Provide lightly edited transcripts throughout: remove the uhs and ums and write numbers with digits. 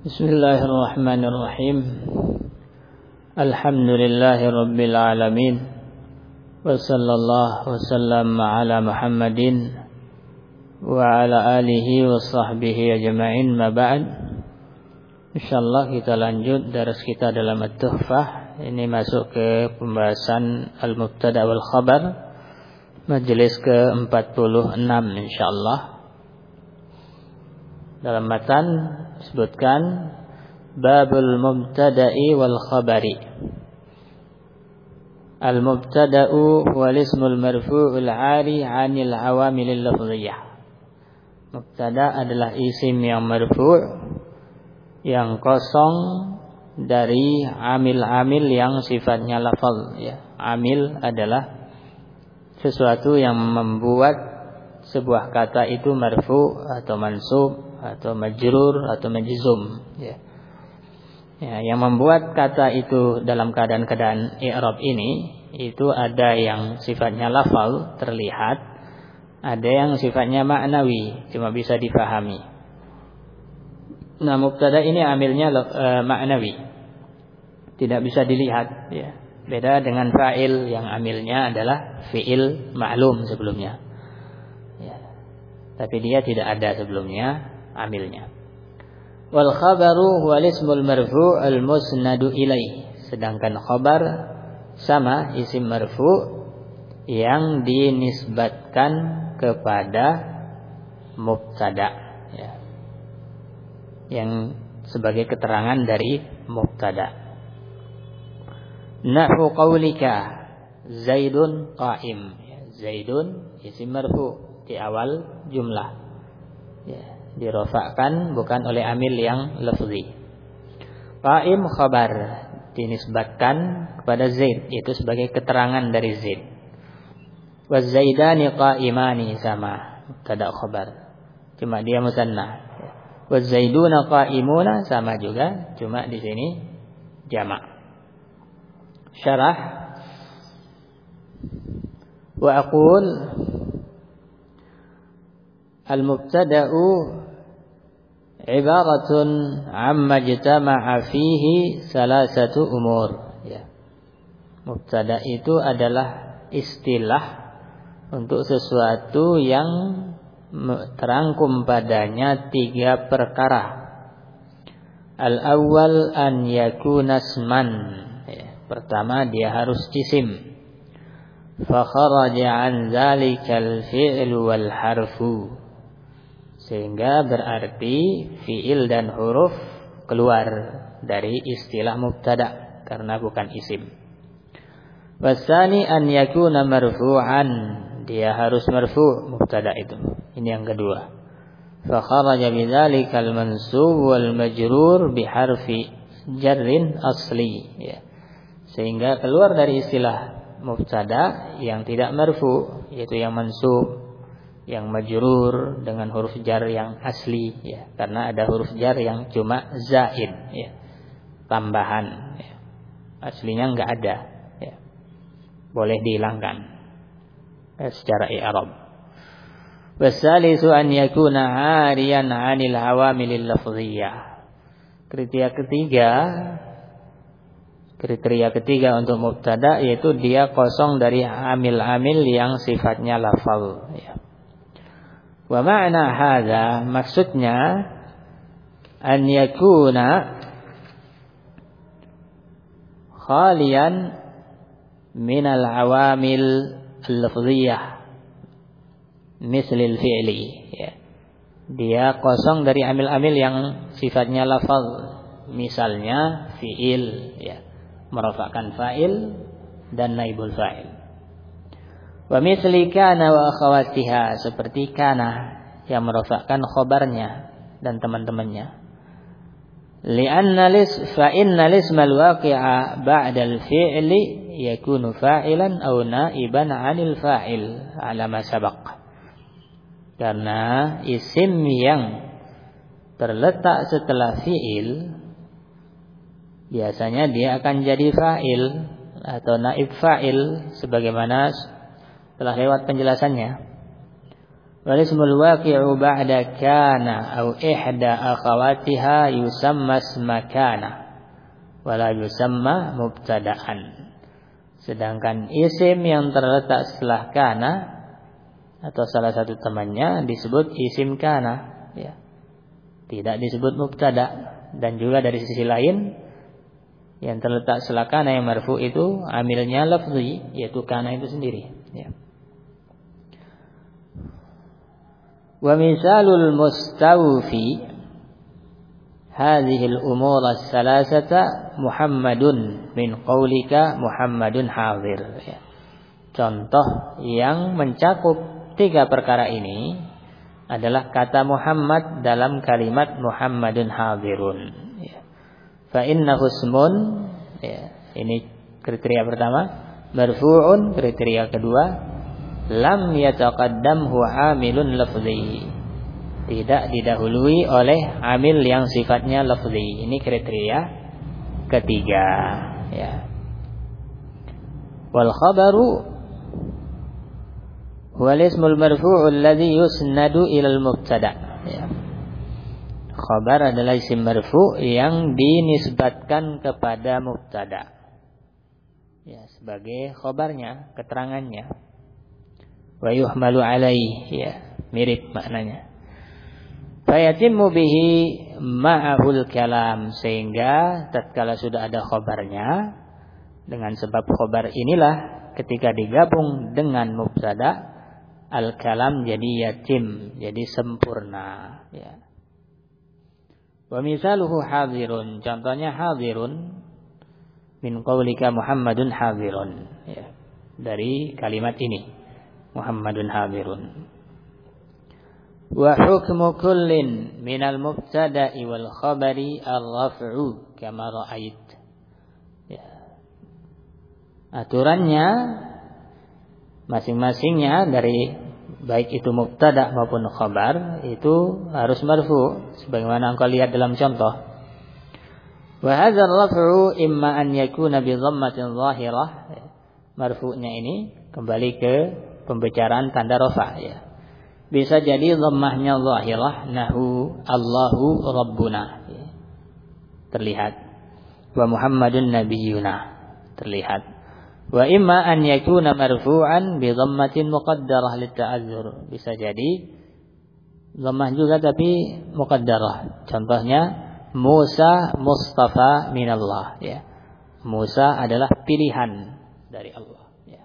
Bismillahirrahmanirrahim. Alhamdulillahi rabbil alamin. Wa sallallahu wasallam ala Muhammadin wa ala alihi wa sahbihi ajma'in, ma ba'd. Insyaallah kita lanjut daras kita dalam At-Tuhfah. Ini masuk ke pembahasan Al-Mubtada wal Khabar, majelis ke-46 insyaallah. Dalam matan disebutkan babul mubtada'i wal khabari. Al-mubtada'u wal ismul marfu'ul 'ari 'anil awamilil lafziyyah. Mubtada adalah isim yang marfu', yang kosong dari amil-amil yang sifatnya lafaz, ya. Amil adalah sesuatu yang membuat sebuah kata itu marfu' atau mansub atau majrur atau majzum, ya. Ya, yang membuat kata itu dalam keadaan i'rab ini, itu ada yang sifatnya lafal terlihat, ada yang sifatnya maknawi cuma bisa difahami. Nah, mubtada ini amilnya maknawi, tidak bisa dilihat, ya. Beda dengan fa'il yang amilnya adalah fi'il ma'lum sebelumnya, ya. Tapi dia tidak ada sebelumnya amilnya. Wal khabaru wal ismul marfu' al musnadu ilaih. Sedangkan khabar sama isim marfu' yang dinisbatkan kepada mubtada, ya, yang sebagai keterangan dari mubtada. Nahu qaulika Zaidun qa'im. Zaidun isim marfu' di awal jumlah, ya, dirofakkan bukan oleh amil yang lafzi. Qa'im khabar dinisbatkan kepada Zaid, itu sebagai keterangan dari Zaid. Wa Zaidani qa'imani sama mubtada khabar, cuma dia musanna. Wa Zaiduna qa'imuna sama juga, cuma di sini jamak. Syarah wa aqul al-mubtada'u ibaratun amma jtama'a fihi salasatu umur, ya. Mubtada itu adalah istilah untuk sesuatu yang terangkum padanya tiga perkara. Al-awwal an yakuna isman, ya. Pertama, dia harus isim. Fa kharaja an dzalikal fi'lu wal harfu, sehingga berarti fi'il dan huruf keluar dari istilah mubtada karena bukan isim. Wasani an yakuna marfu'an, dia harus marfu' mubtada itu. Ini yang kedua. Fa kharaja bidzalikal mansub wal majrur biharfi jarrin asli, ya. Sehingga keluar dari istilah mubtada yang tidak marfu', yaitu yang mansub, yang majrur dengan huruf jar yang asli, ya, karena ada huruf jar yang cuma zaid, ya, tambahan, ya. Aslinya enggak ada, ya. Boleh dihilangkan, ya, secara i'rab. Wasalisu an yakuna 'ariyan 'anil awamilil lafziyyah. Kriteria ketiga untuk mubtada yaitu dia kosong dari amil-amil yang sifatnya lafal, ya. Wa ma'na hadza, maksudnya an yakuna khalian minal awamil al-lafziyah mislil fi'li, ya. Dia kosong dari amil-amil yang sifatnya lafal, misalnya fi'il, ya, merofakkan fa'il dan naibul fa'il. Wa misli kana wa akhawatiha, seperti kana yang merofakkan khobarnya dan teman-temannya. Li'anna fa inna lismal waqi'a ba'da al-fi'li yakunu fa'ilan aw naiban 'anil fa'il 'ala ma sabaq. Karena isim yang terletak setelah fi'il biasanya dia akan jadi fa'il atau naib fa'il sebagaimana telah lewat penjelasannya. Wal ismul waqi'u ba'da kana aw ihda akhawatiha yusamma isma kana wa la yusamma mubtada'an. Sedangkan isim yang terletak setelah kana atau salah satu temannya disebut isim kana, ya. Tidak disebut mubtada. Dan juga dari sisi lain yang terletak setelah kana yang marfu itu amilnya lafzi, yaitu kana itu sendiri, ya. Wa misalul mustawfi hadhihi al-umur as-salasata Muhammadun min qaulika Muhammadun hadir, ya. Contoh yang mencakup 3 perkara ini adalah kata Muhammad dalam kalimat Muhammadun hadirun, ya. Fa innahu ismun, ya, ini kriteria pertama, marfu'un kriteria kedua, lam yataqaddamhu amilun lafzi, tidak didahului oleh amil yang sifatnya lafzi. Ini kriteria ketiga, ya. Wal khabaru wal ismul marfu'u alladhi yusnadu ilal mubtada, ya. Khabar adalah isim marfu' yang dinisbatkan kepada mubtada, ya, sebagai khabarnya, keterangannya. Wa yuhmalu alaihi, ya, mirip maknanya. Fayatimmu bihi ma'ahul kalam, sehingga tatkala sudah ada khabarnya, dengan sebab khabar inilah ketika digabung dengan mubtada, al-kalam jadi yatim, jadi sempurna, ya. Wa misaluhu hadirun, contohnya hadirun min qaulika Muhammadun hadirun, ya, dari kalimat ini Muhammadun hadirun. Wa hukmu kullin minal mubtada'i wal khabari ar-raf'u kama ra'ait, ya. Aturannya masing-masingnya dari baik itu mubtada maupun khabar itu harus marfu, sebagaimana engkau lihat dalam contoh. Wa hadzal raf'u imma an yakuna bi dhammatin dhahirah, marfu'nya ini kembali ke pembicaraan tanda rafa, ya. Bisa jadi dhammahnya dhahirah, nahu Allahu rabbuna, ya, terlihat. Wa Muhammadun nabiyyuna, terlihat. Wa imma an yakuna marfu'an bi dhammatin muqaddarah litta'azzur, bisa jadi dhammah juga tapi muqaddarah. Contohnya Musa mustafa minallah, ya. Musa adalah pilihan dari Allah, ya.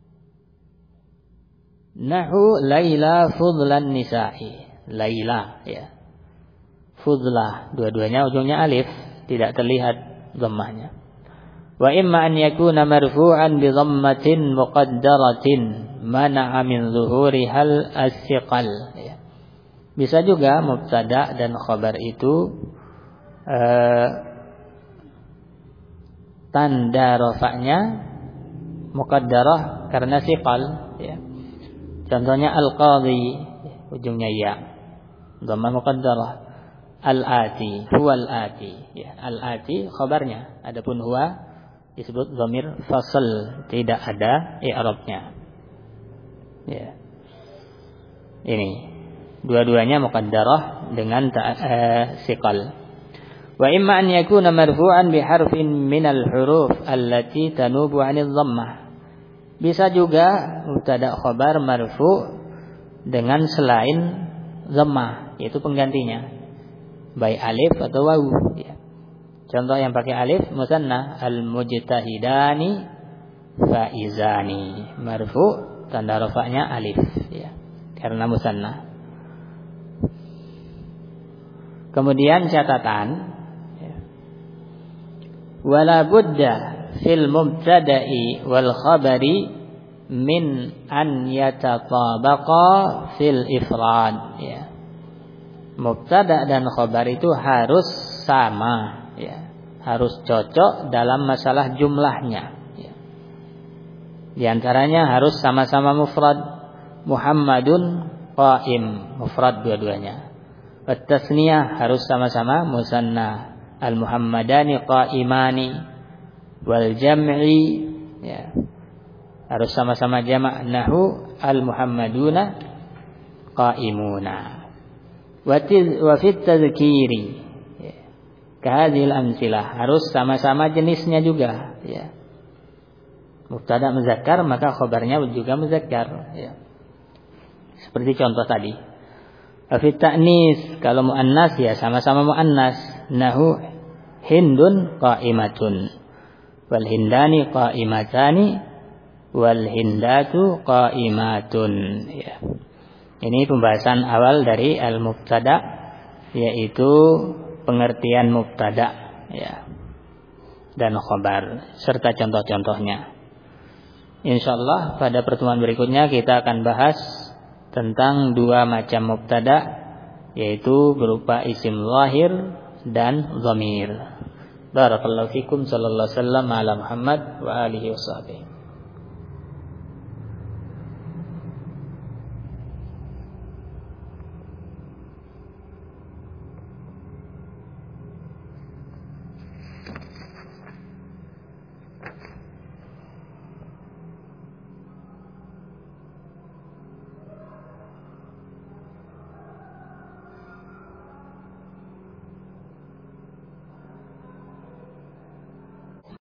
Nahu Laila fudlan nisa'i, Laila, ya. Fudlah, dua-duanya ujungnya alif, tidak terlihat dhammahnya. Wa imma an yakuna marfu'an bi dhammatin muqaddaratin mana'a min zuhurihal as-siqal, ya. Bisa juga mubtada dan khabar itu tanda rafa'nya muqaddarah karena siqal, ya. Contohnya al-qadhi, ujungnya ya, dhammah muqaddarah. Al-ati, huwal ati, ya. Al-ati khabarnya, adapun huwa disebut dhamir fasl, tidak ada i'rabnya, ya. Ini dua-duanya muqaddarah dengan siqal. Wa imma an yakuna marfu'an bi harfin minal huruf allati tanubu 'anil dhammah. Bisa juga mubtada khabar marfu' dengan selain dhammah, yaitu penggantinya, baik alif atau wawu, ya. Contoh yang pakai alif musanna, al-mujtahidani faizani, marfu' tanda rafa'nya alif, ya, karena musanna. Kemudian catatan, ya. Wala budda fil mubtada'i wal khabari min an yatatabaqa fil ifrad, ya. Mubtada dan khabar itu harus sama, ya, harus cocok dalam masalah jumlahnya, ya. Di antaranya harus sama-sama mufrad, Muhammadun qaim, mufrad dua-duanya. At-tasniyah harus sama-sama musanna, al-muhammadani qaimani. Wal jam'i, ya, harus sama-sama jamak, nahu al-muhammaduna qa'imuna. Wa fit tadhkiri kahadhil amsilah, harus sama-sama jenisnya juga ya. Mubtada muzakkar maka khabarnya juga muzakkar ya. Seperti contoh tadi. Wa fit ta'nis, kalau muannas ya sama-sama muannas. Nahu hindun qa'imatun wal hindani qa'imatani wal hindatu qa'imatun ya. Ini pembahasan awal dari al-mubtada, yaitu pengertian mubtada ya dan khabar serta contoh-contohnya. Insyaallah pada pertemuan berikutnya kita akan bahas tentang dua macam mubtada, yaitu berupa isim zahir dan dhamir. Barakallahu fikum, sallallahu alaihi wasallam ala Muhammad wa alihi washabihi.